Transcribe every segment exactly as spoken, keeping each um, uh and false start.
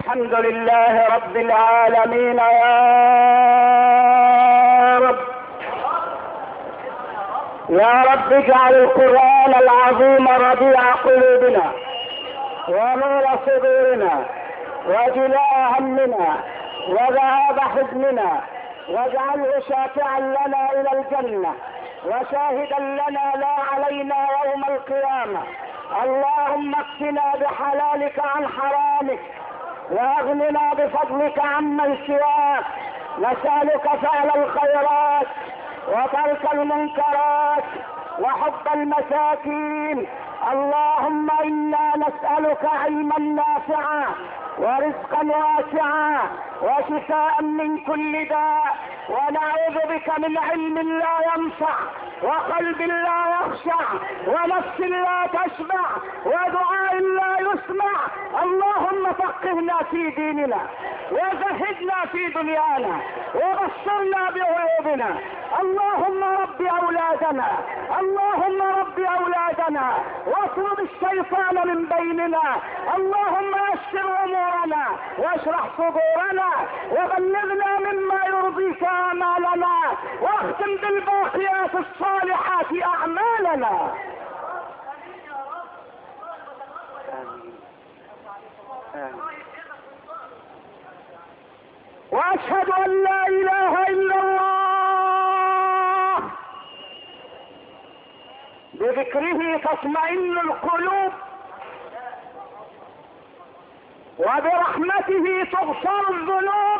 الحمد لله رب العالمين يا رب. يا رب اجعل القرآن العظيم ربيع قلوبنا ونور صدورنا وجلاء همنا وذهاب حزننا، واجعله شافعا لنا الى الجنة وشاهدا لنا لا علينا يوم القيامة. اللهم اكفنا بحلالك عن حرامك واغننا بفضلك عمن سواك. نسألك فعل الخيرات وترك المنكرات وحب المساكين. اللهم انا نسألك علما نافعا ورزقا واسعا وشفاء من كل داء، ونعوذ بك من علم لا ينفع وقلب لا يخشع ونفس لا تشبع ودعاء لا يسمع. اللهم فقهنا في ديننا وزهدنا في دنيانا وبصرنا بعيوبنا. اللهم رب اولادنا اللهم رب اولادنا واطرد الشيطان من بيننا. اللهم يسر امورنا واشرح صدورنا وبلغنا مما يرضيك اعمالنا واختم بالباقيات الصالحات اعمالنا. آمين. آمين. واشهد ان لا اله الا الله بذكره تطمئن القلوب وبرحمته تغفر الذنوب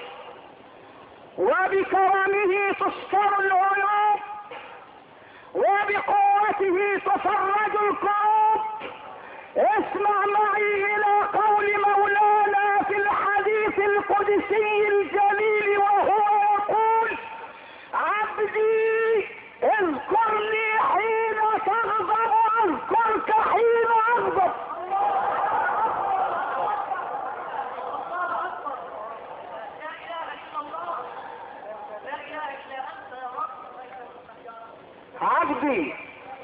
وبكرمه تستر العيوب وبقوته تفرج الكروب. اسمع معي الى قول مولانا في الحديث القدسي الجليل وهو يقول: عبدي اذكرني حين تغضب اذكرك حين اغضب. عبدي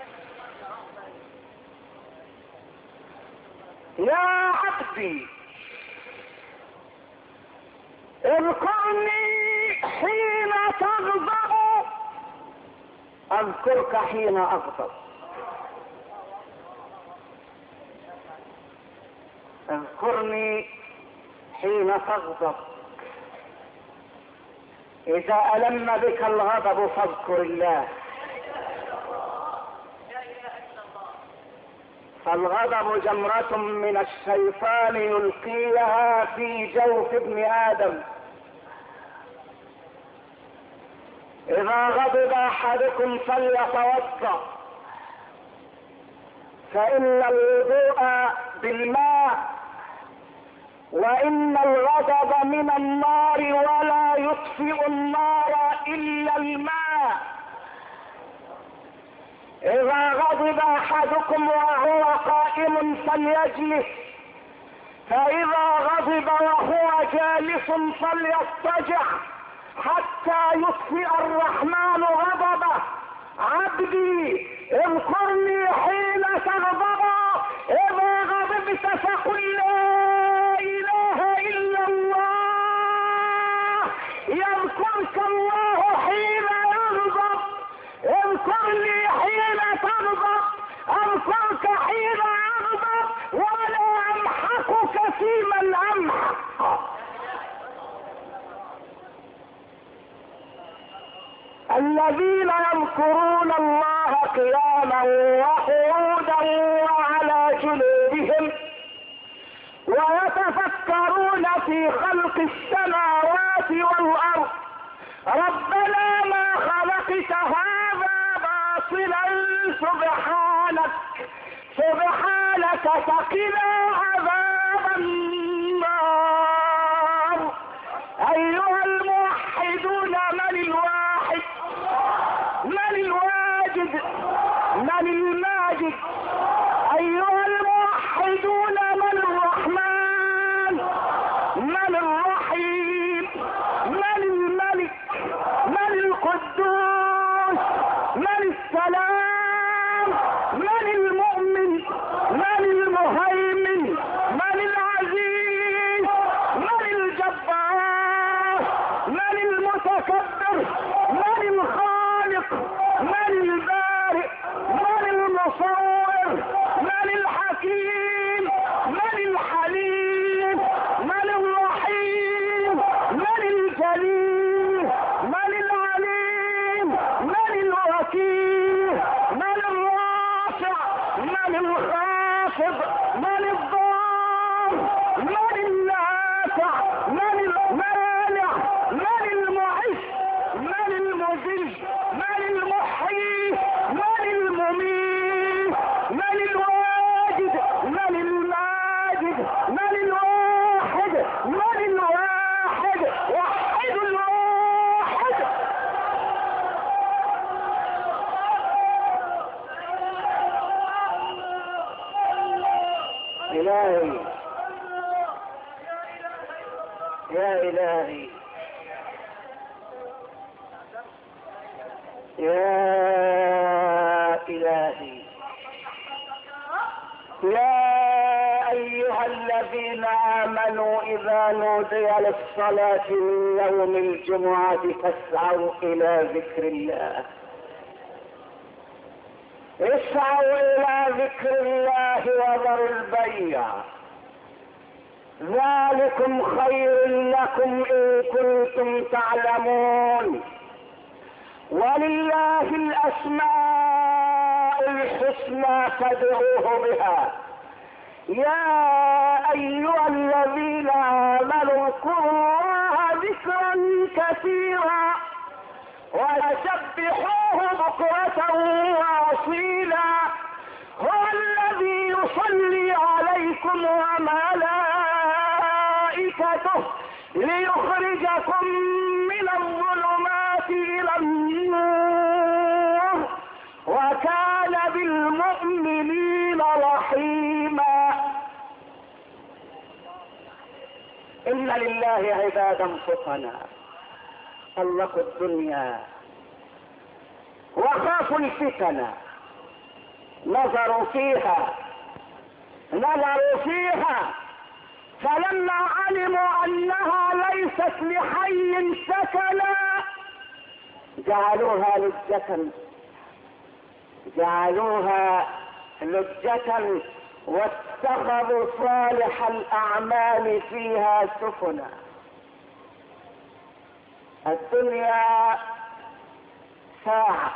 يا عبدي اذكرني حين تغضب اذكرك حين اغضب. اذكرني حين تغضب. اذا الم بك الغضب فاذكر الله، فالغضب جمرة من الشيطان يلقيها في جوف ابن آدم. إذا غضب أحدكم فليتوضأ، فإن الوضوء بالماء، وإن الغضب من النار ولا يطفئ النار إلا الماء. إذا غضب أحدكم وهو قائم فليجلس، فإذا غضب وهو جالس فليضطجع حتى يطفئ الرحمن غضبه. عبدي اذكرني حين تغضب، إذا غضبت فقل لا إله إلا الله يذكرك الله حين يغضب. اذكرني حين تغضب اذكرك حين اغضب ولا امحقك في من امحق. الذين يذكرون الله قياما وقعودا وعلى جنوبهم ويتفكرون في خلق السماوات والارض ربنا ما خلقت هذا باطلا سبحانك سبحانك فقنا عذاب النار. ايها الموحدون من الواحد من الواجد من الماجد. ايها الموحدون من الرحمن من الرحيم من الملك من القدوس من السلام من المؤمن من المهيمن من العزيز المتكبر؟ من الخالق؟ من البارئ؟ من المصور؟ من الحكيم؟ من الحليم؟ من الرحيم؟ من الجليل؟ من العليم؟ من الوكيل؟ من الرافع؟ من الخافض؟ من الضار؟ من النافع؟ من المانع؟ من المعز؟ من المذل؟ من المحيي؟ من المميت؟ من الواجد؟ من الماجد؟ من الواحد؟ من الواحد؟ وحد الواحد. إلهي يا إلهي يا إلهي يا أيها الذين آمنوا إذا نودي للصلاة من يوم الجمعة فاسعوا إلى ذكر الله، اسعوا إلى ذكر الله وذروا البيع، ذلكم خير لكم إن كنتم تعلمون. ولله الأسماء الحسنى فادعوه بها. يا أيها الذين آمنوا اذكروا الله ذكرا كثيرا وسبحوه بكرة وأصيلا. هو الذي يصلي عليكم وملائكته ليخرجكم من الظلمات إلى النور وكان بالمؤمنين رحيما. إن لله عبادا فطنا طلقوا الدنيا وخافوا الفتن، نظروا فيها نظروا فيها فلما علموا انها ليست لحي سكنا جعلوها لجة جعلوها لجة واتخذوا صالح الاعمال فيها سفنا. الدنيا ساعة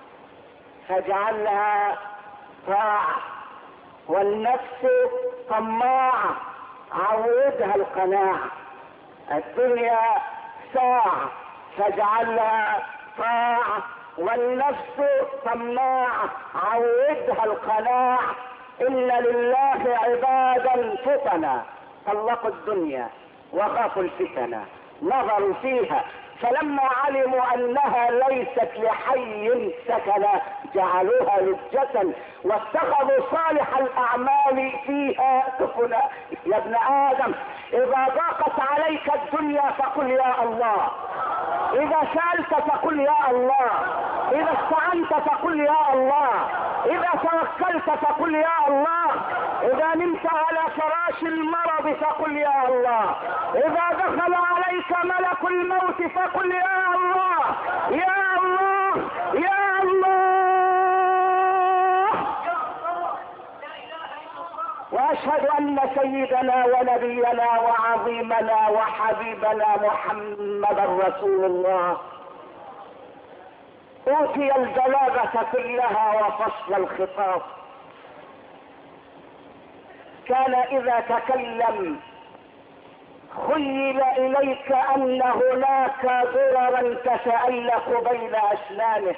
فاجعلها طاعة، والنفس طماعة عودها القناعة. الدنيا ساعة فاجعلها طاعة، والنفس طماعة عودها القناعة. إن لله عبادا فطنا طلقوا الدنيا وخافوا الفتن، نظروا فيها فلما علموا انها ليست لحي سكنا جعلوها لجة واتخذوا صالح الاعمال فيها سفنا. يا ابن ادم اذا ضاقت عليك الدنيا فقل يا الله، اذا سألت فقل يا الله، اذا استعنت فقل يا الله، اذا توكلت فقل يا الله، اذا نمت على فراش المرض فقل يا الله، اذا دخل عليك ملك الموت فقل يا الله يا الله يا الله. واشهد ان سيدنا ونبينا وعظيمنا وحبيبنا محمدا رسول الله اوتي البلاغة كلها وفصل الخطاب. كان اذا تكلم خيل اليك ان هناك ضررا تتألق بين اسنانه.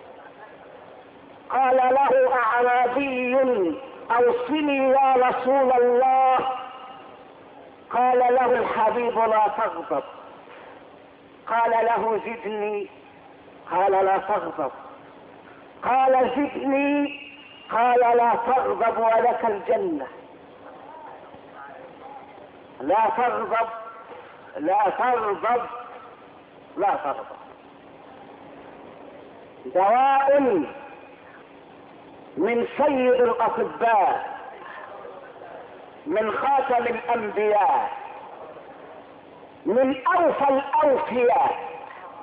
قال له اعرابي اوصني يا رسول الله. قال له الحبيب لا تغضب. قال له زدني. قال لا تغضب. قال زدني. قال لا تغضب ولك الجنة. لا تغضب لا تغضب لا تغضب. دواء من سيد الاطباء، من خاتم الانبياء، من اوفى الاوفياء،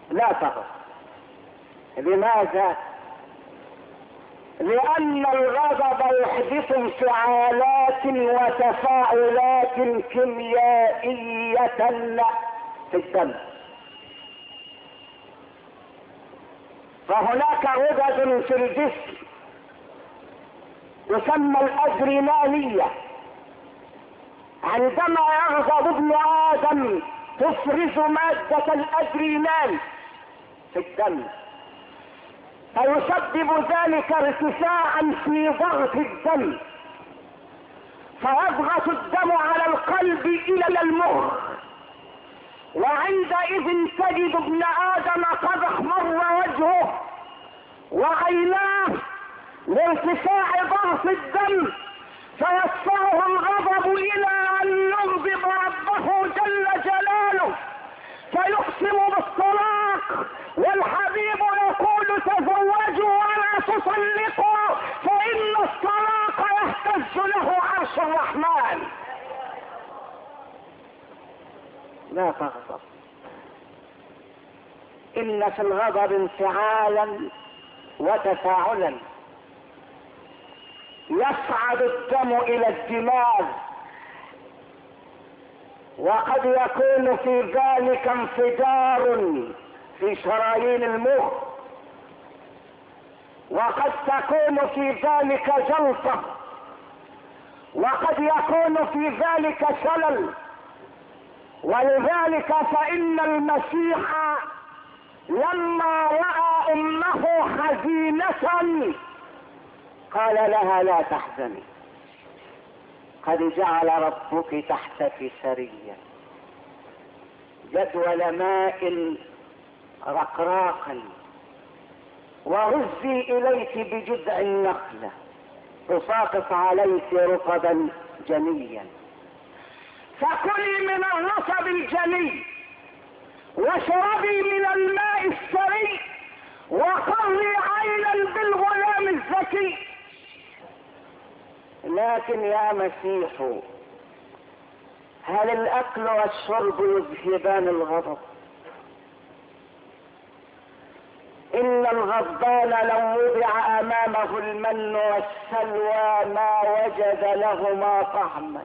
لا تغضب. لماذا؟ لأن الغضب يحدث انفعالات وتفاعلات كيميائية في الدم. فهناك غدد في الجسم تسمى الأدرينالية، عندما يغضب ابن آدم تفرز مادة الأدرينال في الدم، فيسبب ذلك ارتفاعا في ضغط الدم، فيضغط الدم على القلب إلى المخ، وعندئذ تجد ابن آدم قد احمر وجهه وعيناه لارتفاع ضغط الدم، فيدفعه الغضب إلى أن يغضب ربه جل جلاله فيقسم بالطلاق، والحبيب يقول تزوجوا ولا تطلقوا فإن الطلاق يهتز له عرش الرحمن. لا تغضب. إن في الغضب انفعالا وتفاعلا، يصعد الدم إلى الدماغ، وقد يكون في ذلك انفجار في شرايين المخ، وقد تكون في ذلك جلطة، وقد يكون في ذلك شلل. ولذلك فإن المسيح لما رأى أمه حزينة قال لها لا تحزني، قد جعل ربك تحتك سريا جدول ماء رقراقا، وهزي إليك بجذع النخلة تساقط عليك رطبا جنيا، فكلي من الرطب الجني واشربي من الماء السري وقري عينا بالغلام الذكي. لكن يا مسيح، هل الأكل والشرب يذهبان الغضب؟ إن الغضبان لو وضع أمامه المن والسلوى ما وجد لهما طعما.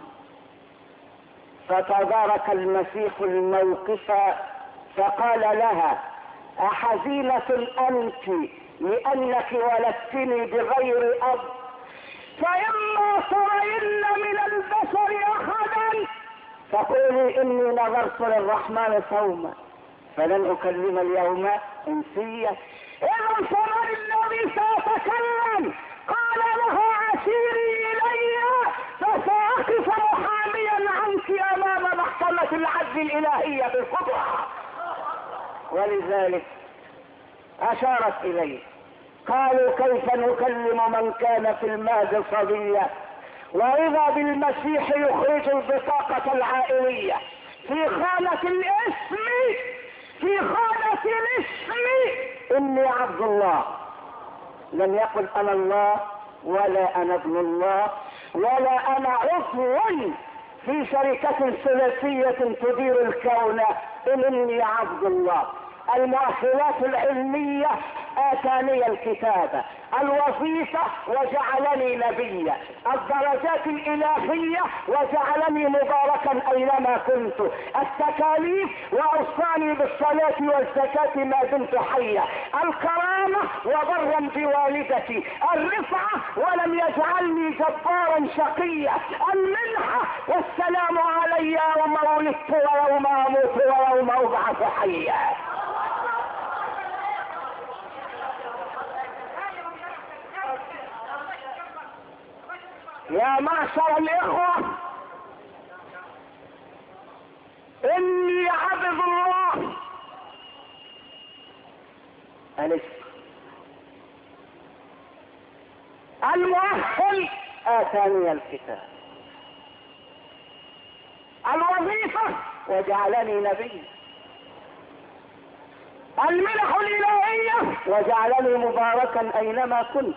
فتدارك المسيح الموقف فقال لها أحزينة أنت لأنك ولدتني بغير أب؟ فإما ترين من البشر أحدا فقولي إني نظرت للرحمن صوما فلن أكلم اليوم إنسيا. إذا فمن الذي سيتكلم؟ قال له عسيري إلي فسأقف محاميا عنك أمام محكمة العدل الإلهية بالقدرة. ولذلك أشارت إليه، قالوا كيف نكلم من كان في المهد صبيا؟ وإذا بالمسيح يخرج البطاقة العائلية في خانة الاسم، في خانة الاسم إني عبد الله. لم يقل أنا الله ولا أنا ابن الله ولا أنا عضو في شركة ثلاثية تدير الكون، إني عبد الله. المؤهلات العلمية آتاني الكتابة، الوظيفة وجعلني نبيا، الدرجات الإلهية وجعلني مباركا أينما كنت، التكاليف وأوصاني بالصلاة والزكاة ما دمت حيا، الكرامة وبرا بوالدتي، الرفعة ولم يجعلني جبارا شقيا، المنحة والسلام علي يوم ولدت ويوم أموت ويوم أبعث حيا. يا معشر الإخوة، إني عبد الله. ألف المؤهل آتاني الكتاب، الوظيفة وجعلني نبي، المنح الإلهية وجعلني مباركا أينما كنت،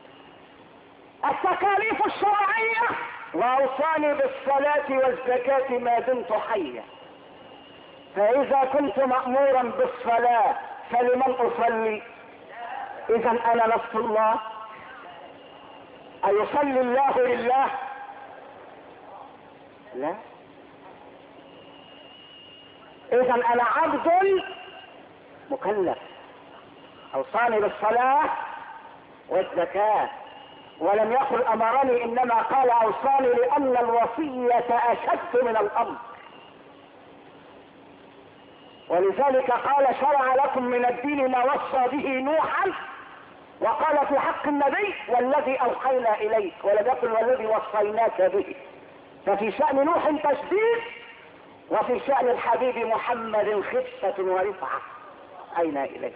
التكاليف الشرعية وأوصاني بالصلاة والزكاة ما دمت حيا. فإذا كنت مأمورا بالصلاة فلمن اصلي؟ اذا انا نفس الله. ايصلي الله لله؟ لا. اذا انا عبد مكلف. اوصاني بالصلاة والزكاة، ولم يقل امرني، انما قال اوصاني، لان الوصية اشد من الامر. ولذلك قال شرع لكم من الدين ما وصى به نوحا، وقال في حق النبي والذي اوحينا اليك، ولم يقل والذي وصيناك به. ففي شأن نوح تشديد، وفي شأن الحبيب محمد خفة ورفعة. اين اليه؟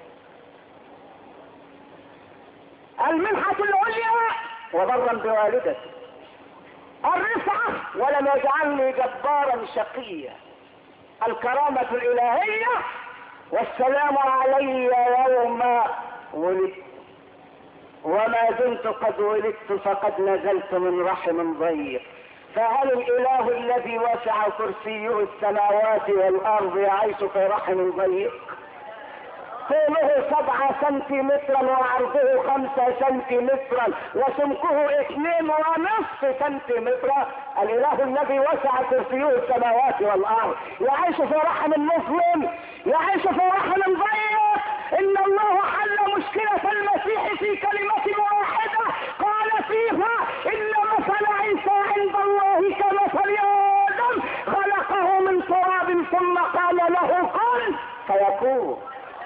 المنحة العليا وبرا بوالدته، الرفعة ولم يجعلني جبارا شقيا، الكرامة الالهية، والسلام علي يوم ولدت، وما دمت قد ولدت فقد نزلت من رحم ضيق. فهل الاله الذي وسع كرسيه السماوات والارض يعيش في رحم ضيق؟ طوله سبعة سنتيمترا وعرضه خمسة سنتيمترا وسمكه اثنين ونصف سنتيمترا. الاله الذي وسع كرسيه السماوات والارض يعيش في رحم المسلم، يعيش في رحم ضيق. ان الله حل مشكلة المسيح في كلمة واحدة قال فيها ان مثل عيسى عند الله كمثل ادم خلقه من تراب ثم قال له كن فيكون.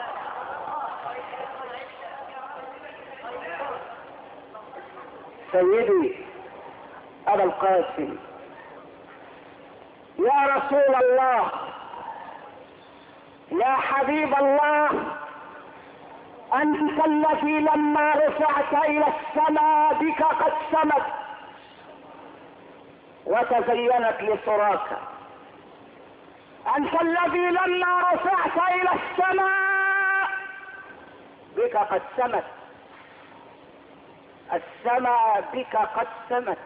سيدي ابا القاسم، يا رسول الله، يا حبيب الله، انت الذي لما رفعت الى السماء بك قد سمت وتزينت لسراك. انت الذي لما رفعت الى السماء بك قد سمت، السماء بك قد سمت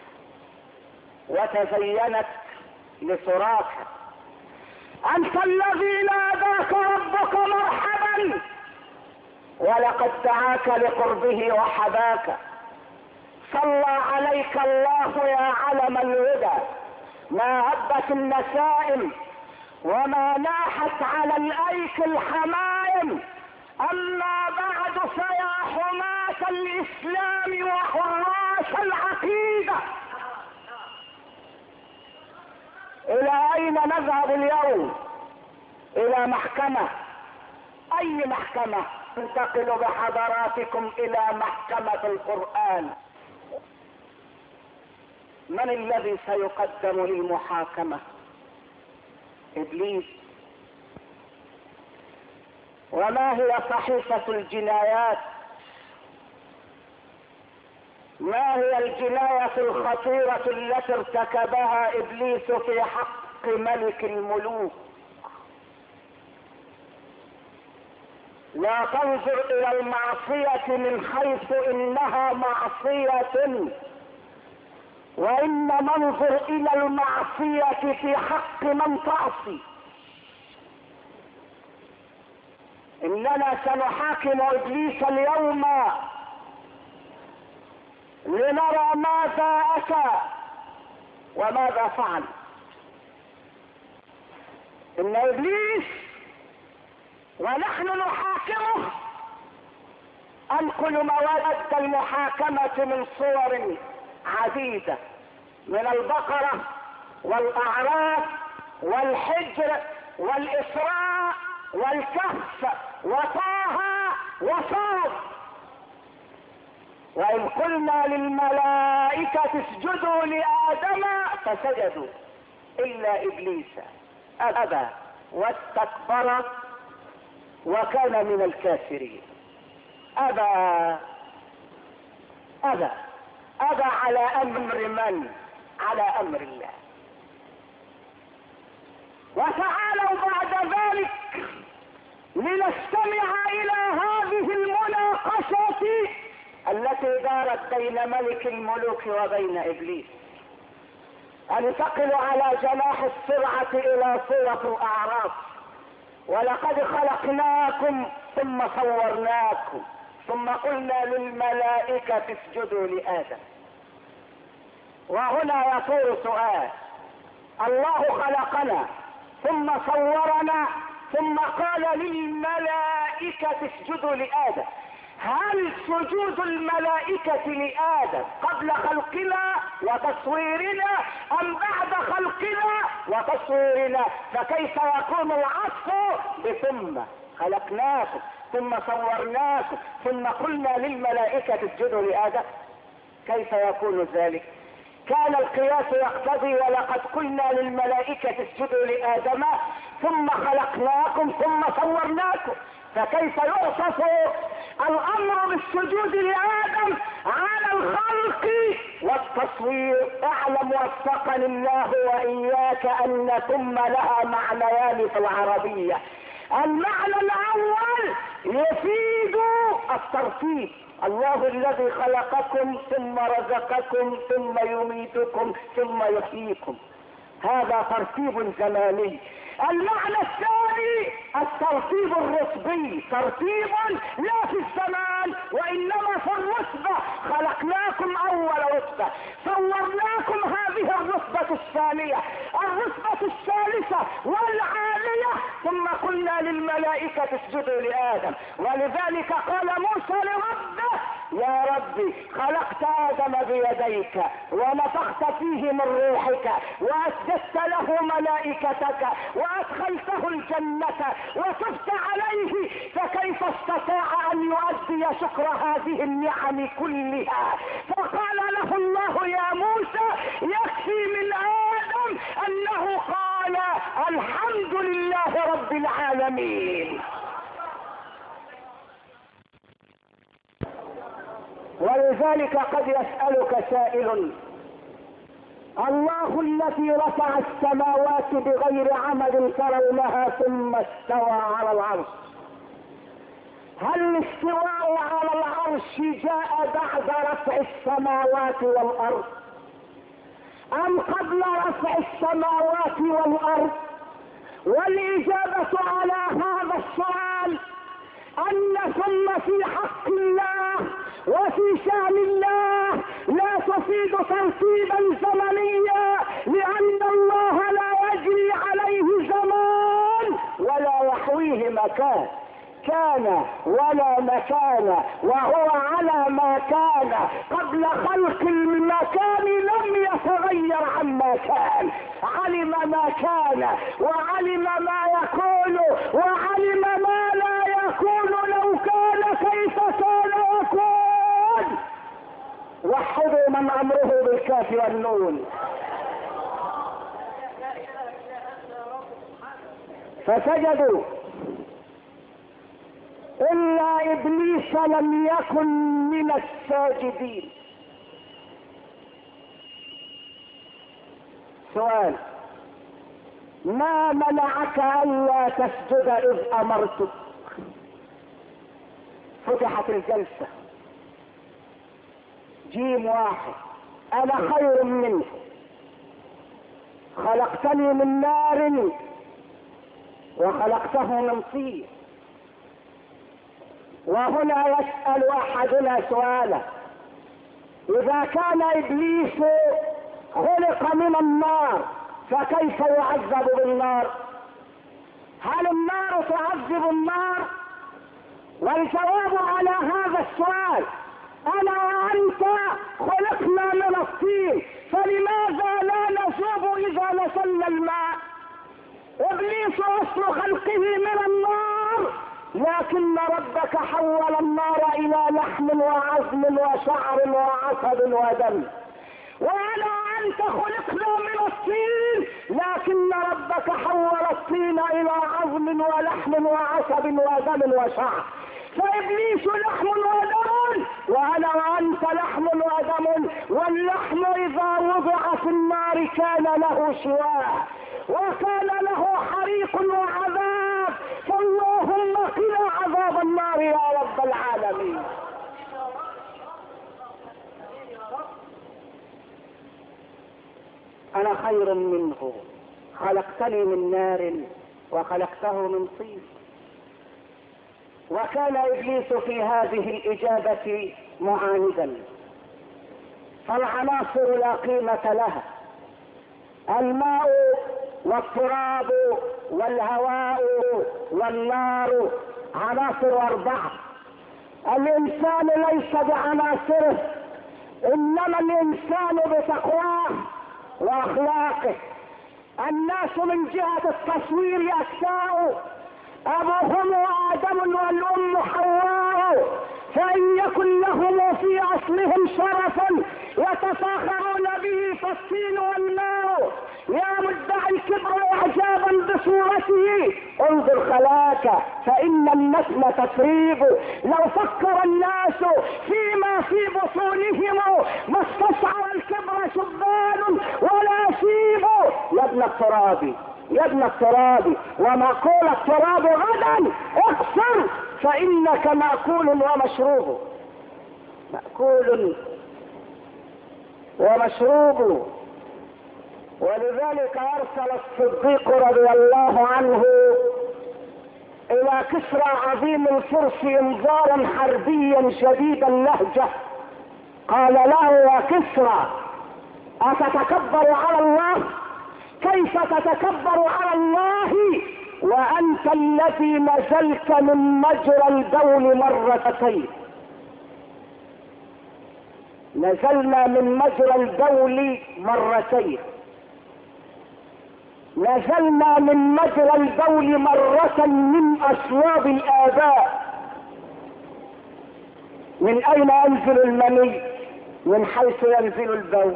وتزينت لسراك. انت الذي ناداك ربك مرحبا ولقد دعاك لقربه وحباك. صلى عليك الله يا علم الهدى، ما هبت النسائم وما ناحت على الايك الحمائم. اما بعد فيا حماة الاسلام وحراس العقيدة، الى اين نذهب اليوم؟ الى محكمة. اي محكمة؟ انتقل بحضراتكم الى محكمة القرآن. من الذي سيقدم للمحاكمة؟ ابليس. وما هي صحيفة الجنايات؟ ما هي الجناية الخطيرة التي ارتكبها ابليس في حق ملك الملوك؟ لا تنظر الى المعصية من حيث انها معصية، وانما انظر الى المعصية في حق من تعصي. اننا سنحاكم ابليس اليوم لنرى ماذا اتى وماذا فعل. ان ابليس ونحن نحاكمه، انقل مواد المحاكمة من صور عديدة، من البقرة والاعراف والحجر والاسراء والكهف وطه وصاد. وإن قلنا للملائكة اسجدوا لآدم فسجدوا إلا إبليس أبى واستكبر وكان من الكافرين. أبى أبى أبى على أمر من؟ على أمر الله. وتعالوا بعد ذلك لنستمع إلى هذه المناقشة التي دارت بين ملك الملوك وبين إبليس. انتقل على جناح السرعة إلى سورة الأعراف. ولقد خلقناكم ثم صورناكم ثم قلنا للملائكة اسجدوا لآدم. وهنا يطول سؤال: الله خلقنا ثم صورنا ثم قال للملائكة اسجدوا لآدم، هل سجود الملائكة لآدم قبل خلقنا وتصويرنا أم بعد خلقنا وتصويرنا؟ فكيف يكون العطف بثم؟ خلقناكم ثم صورناكم ثم قلنا للملائكة اسجدوا لآدم، كيف يكون ذلك؟ كان القياس يقتضي ولقد قلنا للملائكة اسجدوا لآدم ثم خلقناكم ثم صورناكم، فكيف يعطف الامر بالسجود لآدم على الخلق والتصوير؟ اعلم وفقني الله واياك ان ثم لها معنيان في العربية. المعنى الاول يفيد الترتيب، الله الذي خلقكم ثم رزقكم ثم يميتكم ثم يحييكم، هذا ترتيب زماني. المعنى الثاني الترتيب الرتبي، ترتيب لا في الزمان وانما في الرتبة، خلقناكم اول رتبة، صورناكم هذه الرتبة الثانية، الرتبة الثالثة والعالية، ثم قلنا للملائكة اسجدوا لآدم. ولذلك قال موسى لربه: يا ربي خلقت آدم بيديك ونفخت فيه من روحك وأسجدت له ملائكتك وأدخلته الجنة وتبت عليه، فكيف استطاع أن يؤدي شكر هذه النعم كلها؟ فقال له الله: يا موسى يكفي من آدم أنه قال الحمد لله رب العالمين. ولذلك قد يسألك سائل: الله الذي رفع السماوات بغير عمد ترونها ثم استوى على العرش، هل الاستواء على العرش جاء بعد رفع السماوات والارض ام قبل رفع السماوات والارض؟ والاجابة على هذا السؤال ان ثم في حق الله وفي شأن الله لا تفيد ترتيبا زمنيا، لان الله لا يجري عليه زمان ولا يحويه مكان، كان ولا مكان وهو على ما كان قبل خلق المكان، لم يتغير عما كان، علم ما كان وعلم ما يكون وعلم ما لا يكون، لو كان كيف كان يكون. وحدوا من امره بالكاف والنون. فسجدوا إلا إبليس لم يكن من الساجدين. سؤال: ما منعك ألا تسجد إذ أمرتك؟ فتحت الجلسة. جيم واحد: أنا خير منه، خلقتني من نار وخلقته من طين. وهنا يسأل أحدنا سؤالا: إذا كان إبليس خلق من النار فكيف يعذب بالنار؟ هل النار تعذب النار؟ والجواب على هذا السؤال: أنا وأنت خلقنا من الطين، فلماذا لا نذوب إذا نزلنا الماء؟ إبليس أصل خلقه من النار، لكن ربك حول النار إلى لحم وعظم وشعر وعصب ودم. وأنا وأنت خلقنا من الطين، لكن ربك حول الطين إلى عظم ولحم وعصب ودم وشعر. فإبليس لحم ودم وأنا وأنت لحم ودم، واللحم إذا وضع في النار كان له شواء وكان له حريق وعذاب، فاللهم قنا عذاب النار يا رب العالمين. أنا خير منه، خلقتني من نار وخلقته من طين. وكان إبليس في هذه الإجابة معاندا، فالعناصر لا قيمة لها. الماء والتراب والهواء والنار عناصر أربعة. الإنسان ليس بعناصره، إنما الإنسان بتقواه وأخلاقه. الناس من جهة التصوير أجزاء، أبوهم آدم والأم حواء، فإن يكن لهم في أصلهم شرفا يتفاخرون به فالطين والماء. يا مدعي الكبر إعجابا بصورته انظر خلاك فإن النسل تفريغ. لو فكر الناس فيما في بطونهم ما استصعر الكبر شبان ولا شيب. يا ابن التراب يا ابن التراب ومأكول التراب غدا اقصر فإنك مأكول ومشروب. مأكول ومشروب. ولذلك أرسل الصديق رضي الله عنه إلى كسرى عظيم الفرس إنذارا حربيا شديد اللهجة. قال له: يا كسرى أتتكبر على الله؟ كيف تتكبر على الله وأنت الذي نزلت من مجرى البول مرتين؟ نزلنا من مجرى البول مرتين، نزلنا من مجرى البول مرة من أصواب الآباء. من أين ينزل المني؟ من حيث ينزل البول.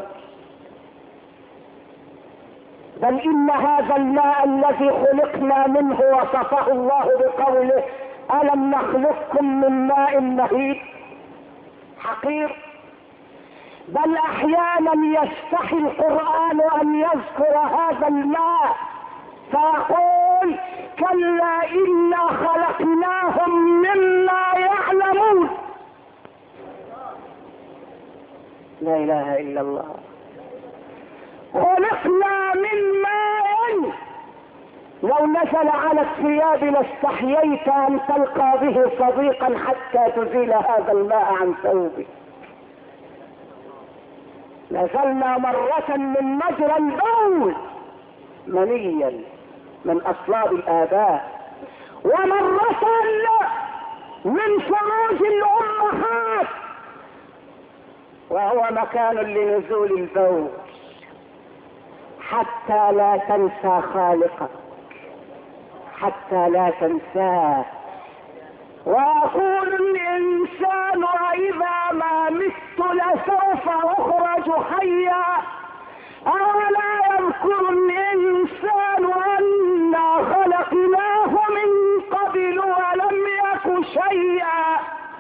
بل إن هذا الماء الذي خلقنا منه وصفه الله بقوله: ألم نخلقكم من ماء مهين حقير. بل أحيانا يستحي القرآن أن يذكر هذا الماء فيقول: كلا إنا خلقناهم مما يعلمون. لا إله إلا الله. خلقنا من ماء لو نزل على الثياب لاستحييت أن تلقى به صديقا حتى تزيل هذا الماء عن ثوبك. نزلنا مرة من مجرى البول منيا من أصلاب الآباء، ومرة من فروج الأمهات وهو مكان لنزول البول، حتى لا تنسى خالقك، حتى لا تنساه. ويقول الإنسان: وإذا ما مت لسوف أخرج حيا. أولا يذكر الإنسان أنا خلقناه من قبل ولم يك شيئا.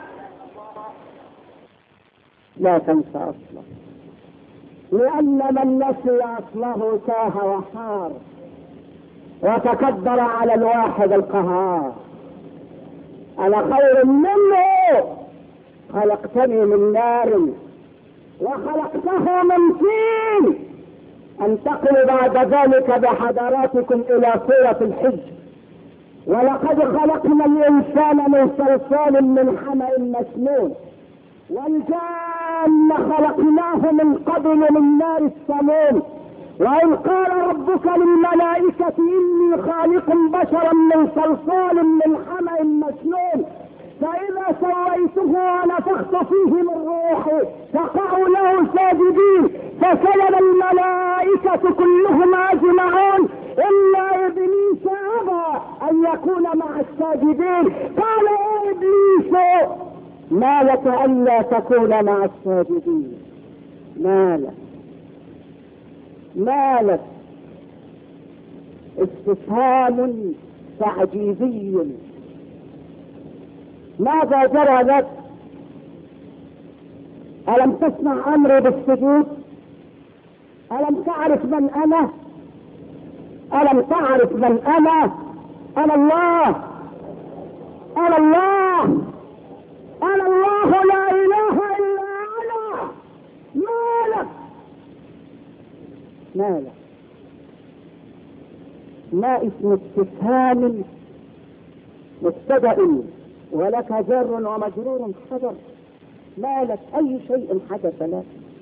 لا تنسى أصله، لأن من نسي أصله تاه وحار وتكبر على الواحد القهار. أنا خير منه، خلقتني من نار وخلقته من طين. انتقل بعد ذلك بحضراتكم إلى سورة الحج. ولقد خلقنا الإنسان من صلصال من حمأ مسنون والجان خلقناه من قبل من نار السموم. وإذ قال ربك للملائكة إني خالق بشرا من صلصال من حمأ مسنون فإذا سويته ونفخت فيه من روحي فقعوا له ساجدين فسجد الملائكة كلهم أجمعون إلا إبليس أبى أن يكون مع الساجدين. قال: يا إبليس ما لك ألا تكون مع الساجدين؟ ما لك ما لك استفهام تعجيزي. ماذا جرى لك؟ ألم تسمع أمري بالسجود؟ ألم تعرف من أنا؟ ألم تعرف من أنا؟ أنا الله، أنا الله، أنا الله لا إله إلا أنا. مالك مالك ما اسم استفهام مبتدأ ولك جر ومجرور حجر، ما لك أي شيء حدث لك؟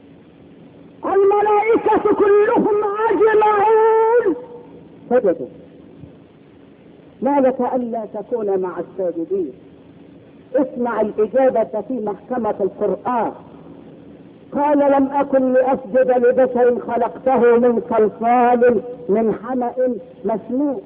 الملائكة كلهم أجمعون سجدوا، ما لك ألا تكون مع الساجدين؟ اسمع الإجابة في محكمة القرآن. قال لم أكن لأسجد لبشر خلقته من صلصال من حمأ مسنون.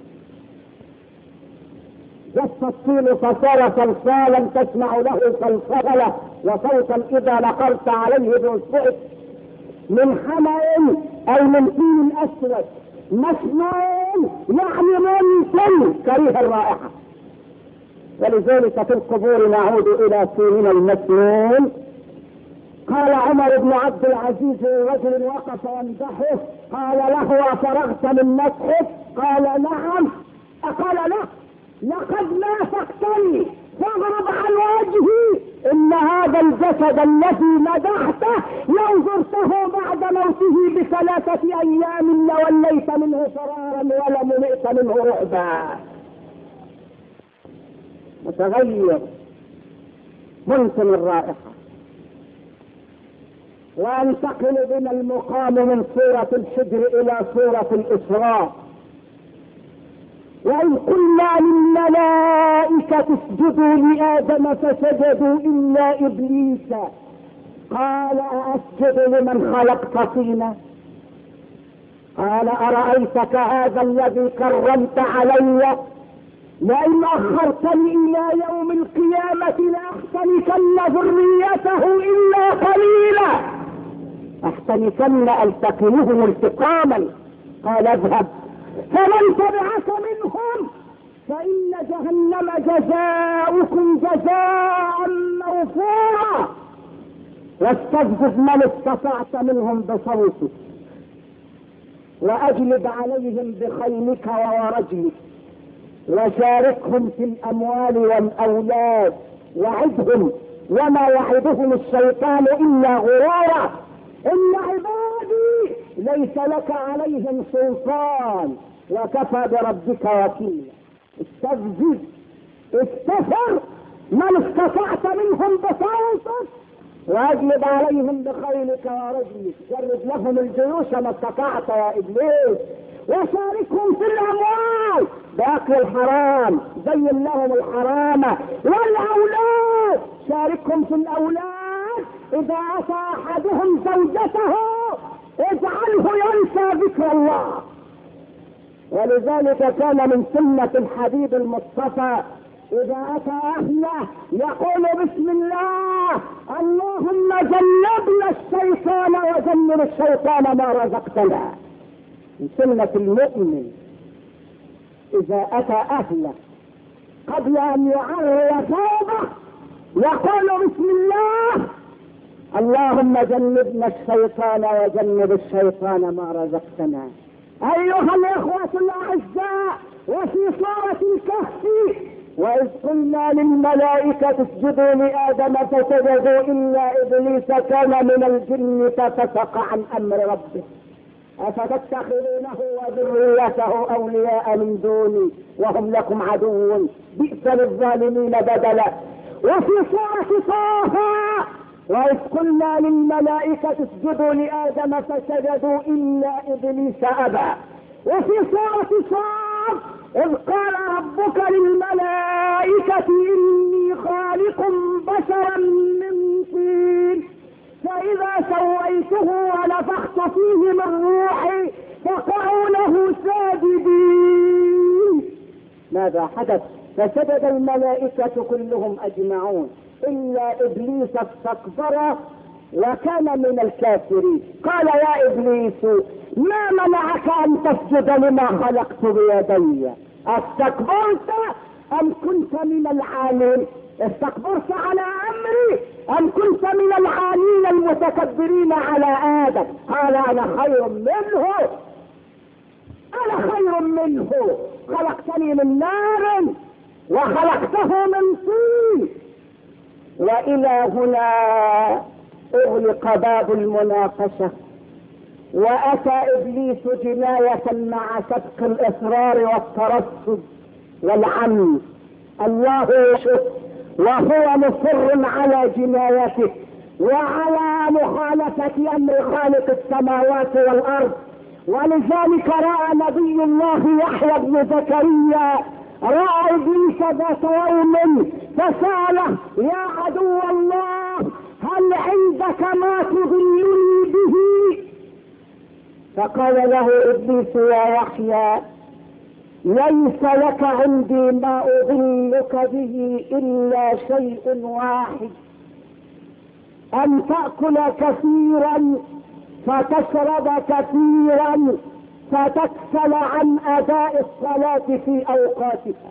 جف الطين فصار صلصالا تسمع له صلصلة وصوتا إذا نقرت عليه بإصبعك. من حمأ أي من طين أسود مسنون يعني منتن كريه الرائحة. ولذلك في القبور نعود إلى طيننا المسنون. قال عمر بن عبد العزيز رجل وقف يمدحه، قال له أفرغت من مسحك؟ قال نعم. قال له لقد نافقتني فاضرب عن وجهي، إن هذا الجسد الذي مدحته لو زرته بعد موته بثلاثة أيام لوليت منه فرارا ولملئت منه رعبا. متغير منتن الرائحة. وانتقل بنا المقام من سورة الحجر إلى سورة الإسراء. وإن قلنا للملائكة اسجدوا لآدم فسجدوا إلا إبليس قال أأسجد لمن خلقت طينا؟ قال أرأيتك هذا الذي كرمت علي لئن أخرتني إلى يوم القيامة لأحتنكن ذريته إلا قليلا. أحتنكن ألتقمهم التقاما. قال اذهب فمن تبعك منهم فإن جهنم جزاؤكم جزاء موفورا. واستفزز من استطعت منهم بصوتك وأجلب عليهم بخيلك ورجلك وشاركهم في الأموال والأولاد وعدهم وما يعدهم الشيطان إلا غرورا. إن عبادي ليس لك عليهم سلطان وكفى بربك وكيلا. استفزز استفر من استطعت منهم بصوتك واجلب عليهم بخيلك ورجلك. جرد لهم الجيوش ما استطعت يا إبليس. وشاركهم في الأموال بأكل الحرام، زين لهم الحرام. والأولاد شاركهم في الأولاد. إذا أتى أحدهم زوجته اجعله ينسى ذكر الله. ولذلك كان من سنة الحبيب المصطفى إذا أتى أهله يقول بسم الله اللهم جنبنا الشيطان وجنب الشيطان ما رزقتنا. من سنة المؤمن إذا أتى أهله قبل أن يعري ثوبه يقول بسم الله اللهم جنبنا الشيطان وجنب الشيطان ما رزقتنا. أيها الإخوة الأعزاء، وفي سورة الكهف وإذ قلنا للملائكة اسجدوا لآدم فسجدوا إلا إبليس كان من الجن ففسق عن أمر ربه أفتتخذونه وذريته أولياء من دوني وهم لكم عدو بئس للظالمين بدلا. وفي سورة طه وإذ قلنا للملائكة اسجدوا لآدم فسجدوا إلا إبليس أبى. وفي سورة صاد إذ قال ربك للملائكة إني خالق بشرا من طين فإذا سويته ونفخت فيه من روحي فقعوا له ساجدين. ماذا حدث؟ فسجد الملائكة كلهم أجمعون إلا إبليس استكبر وكان من الكافرين. قال يا إبليس ما منعك أن تسجد لما خلقت بيدي؟ استكبرت أم كنت من العالين؟ استكبرت على أمري أم كنت من العالين المتكبرين على آدم؟ قال أنا خير منه أنا خير منه خلقتني من نار وخلقته من طين. وإلى هنا أغلق باب المناقشة وأتى إبليس جناية مع سبق الإصرار والترصد والعمد الله يشهد وهو مصر على جنايته وعلى مخالفة امر خالق السماوات والارض. ولذلك رأى نبي الله يحيى بن زكريا رأى ابليس ذات يوم فسأله يا عدو الله هل عندك ما تضلني به؟ فقال له ابليس يا يحيى ليس لك عندي ما اضلك به الا شيء واحد، ان تأكل كثيرا فتشرب كثيرا فتكسل عن اداء الصلاة في اوقاتها.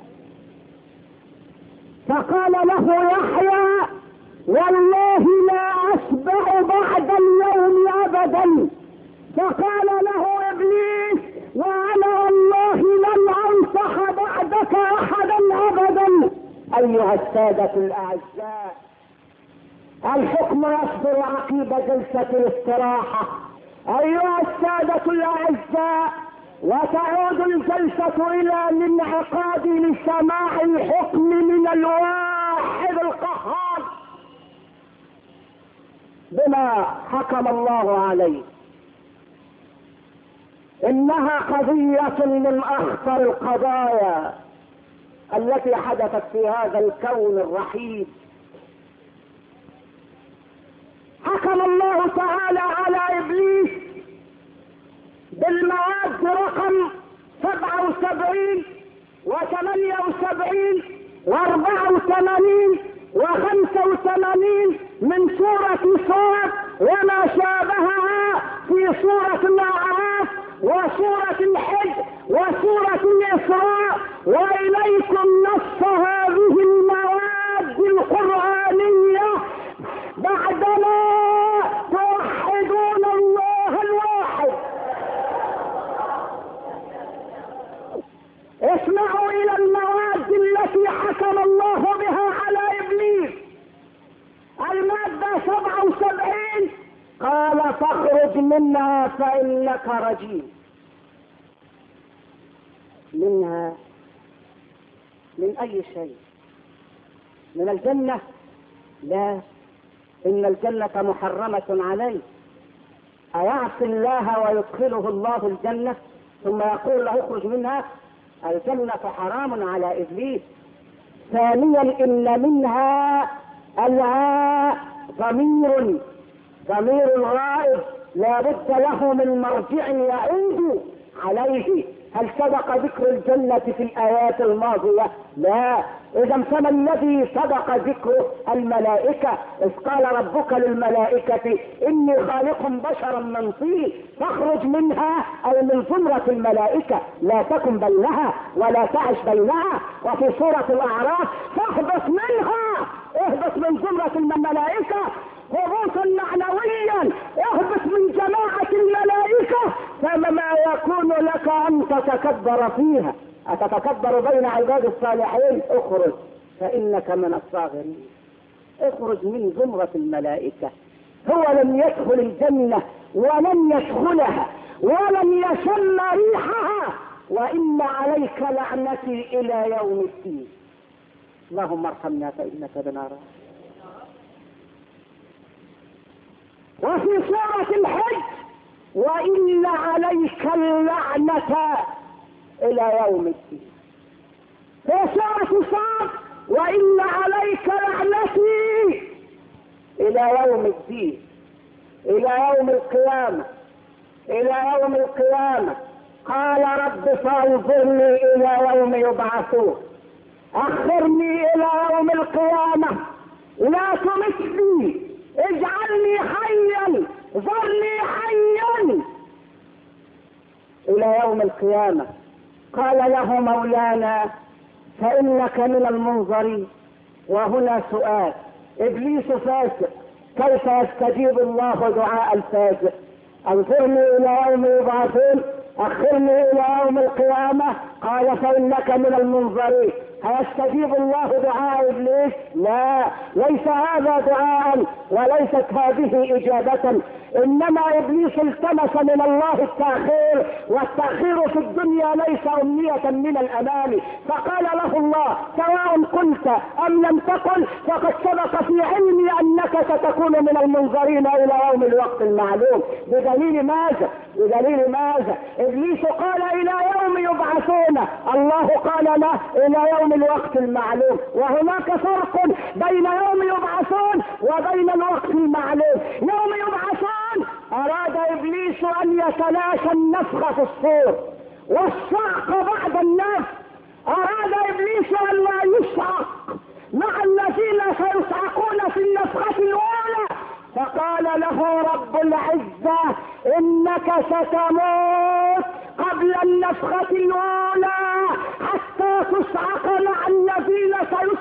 فقال له يحيى والله لا اشبع بعد اليوم ابدا. فقال له ابليس وانا والله لن انصح بعدك احدا ابدا. ايها السادة الاعزاء، الحكم يصدر عقب جلسة الاستراحة. ايها السادة الاعزاء، وتعود الجلسة الى الانعقاد لسماع الحكم من الواحد القهار بما حكم الله عليه. انها قضية من اخطر القضايا التي حدثت في هذا الكون الرحيم. حكم الله تعالى على ابليس بالمواد رقم سبعة وسبعين وثمانية وسبعين واربعة وثمانين وخمسة وثمانين من سورة صاد وما شابهها في سورة الاعراف وسورة الحج وسورة الاسراء، واليكم نص هذه المواد القرآنية بعدما توحدون الله الواحد. اسمعوا الى المواد التي حكم الله بها على ابليس. المادة سبعة وسبعين قال فاخرج منها فانك رجيم. منها من اي شيء؟ من الجنة؟ لا، ان الجنة محرمة عليه. ايعصي الله ويدخله الله الجنة ثم يقول له اخرج منها؟ الجنة حرام على ابليس. ثانيا ان منها الهاء ضمير ضمير الغائب لا بد له من مرجع يعود عليه. هل سبق ذكر الجنة في الآيات الماضية؟ لا. إذا فما الذي سبق ذكره؟ الملائكة، إذ قال ربك للملائكة إني خالق بشرا من طين فاخرج منها، أي من زمرة الملائكة، لا تكن بينها ولا تعش بينها. وفي سورة الأعراف فاهبط منها، اهبط من زمرة الملائكة هبوطا معنويا، اهبط من جماعة الملائكة، فما يكون لك ان تتكبر فيها. اتتكبر بين عباد الصالحين؟ اخرج فانك من الصاغرين. اخرج من زمرة الملائكة. هو لم يدخل الجنة ولم يدخلها ولم يشم ريحها، وان عليك لعنتي الى يوم الدين. اللهم ارحمنا فانك بنا راحم. وفي سورة الحج وإن عليك اللعنة إلى يوم الدين. في سورة صاد وإن عليك لعنتي إلى يوم الدين، إلى يوم القيامة، إلى يوم القيامة. قال رب فانظرني إلى يوم يبعثون، أخرني إلى يوم القيامة، لا تمسني، اجعلني حيا، ذرني حيا الى يوم القيامة. قال له مولانا فانك من المنظرين. وهنا سؤال: ابليس فاسق، كيف يستجيب الله دعاء الفاسق؟ انظرني الى يوم يبعثون، اخرني الى يوم القيامة. قال فانك من المنظرين. هيستجيب الله دعاء ابليس؟ لا، ليس هذا دعاء وليست هذه اجابة، انما ابليس التمس من الله التأخير، والتأخير في الدنيا ليس امنية من الامام، فقال له الله سواء قلت ام لم تقل فقد سبق في علمي انك ستكون من المنظرين الى يوم الوقت المعلوم. بدليل ماذا؟ بدليل ماذا؟ ابليس قال الى يوم يبعثون، الله قال له الى يوم الوقت المعلوم، وهناك فرق بين يوم يبعثون وبين الوقت المعلوم. يوم يبعثون اراد ابليس ان يتلاشى النفخ في الصور والصعق بعد النفخ، اراد ابليس ان لا يصعق مع الذين سيصعقون في النفخة الاولى، فقال له رب العزة انك ستموت قبل النفخة الاولى حتى تصعق مع الذين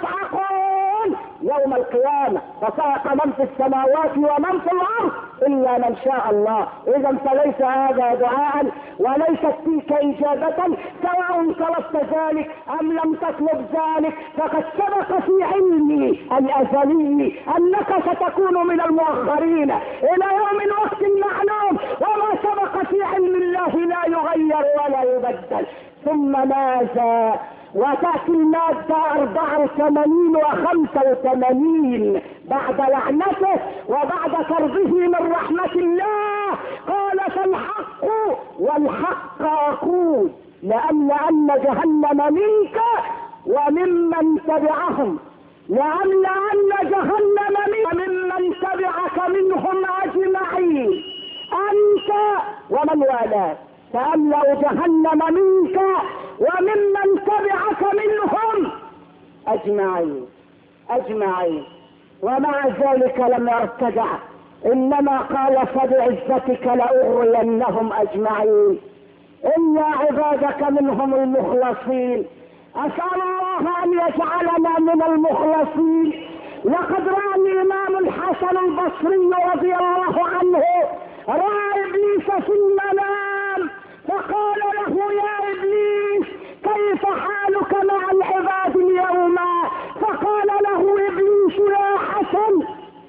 سيصعقون يوم القيامة، فصعق من في السماوات ومن في الارض الا من شاء الله. اذا فليس هذا دعاء وليست تلك اجابة، سواء طلبت ذلك ام لم تطلب ذلك، فقد سبق في علمي الازلي انك ستكون من المؤخرين الى يوم الوقت المعلوم، وما سبق في علم الله لا يغير ولا يبدل. ثم ماذا؟ وتأتي المادة أربعة وثمانين وخمسة وثمانين بعد لعنته وبعد طرده من رحمة الله، قال فالحق والحق أقول لأملأن جهنم منك وممن تبعهم، لأملأن جهنم منك وممن تبعك منهم أجمعين، أنت ومن والاك، فأملأ جهنم منك وممن تبعك منهم أجمعين أجمعين. ومع ذلك لم يرتدع، إنما قال فبعزتك لأغوينهم أجمعين إلا عبادك منهم المخلصين. أسأل الله أن يجعلنا من المخلصين. لقد رأى الإمام الحسن البصري رضي الله عنه رأى إبليس في المنام فقال له يا إبليس كيف حالك مع العباد اليوم؟ فقال له إبليس يا حسن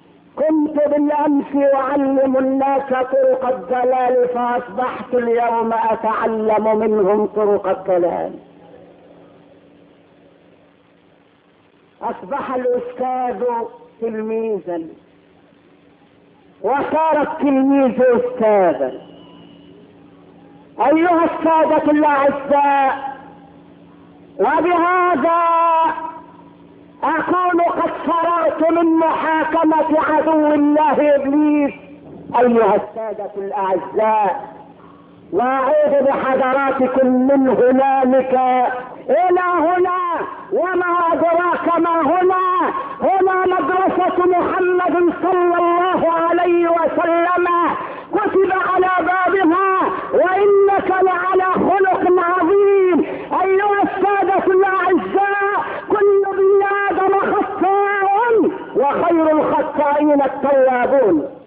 كنت بالأمس أعلم الناس طرق الضلال فأصبحت اليوم أتعلم منهم طرق الضلال. أصبح الأستاذ تلميذا وصار التلميذ أستاذا. أيها السادة الأعزاء، وبهذا أكون قد فرغت من محاكمة عدو الله إبليس. أيها السادة الأعزاء، وأعود بحضراتكم من هنالك إلى هنا، وما أدراك ما هنا؟ هنا مدرسة محمد صلى الله عليه وسلم كتب على بابها وإنك لعلى خلق عظيم. أيها السادة الأعزاء، كل ابن آدم خطاء وخير الخطائين التوابون.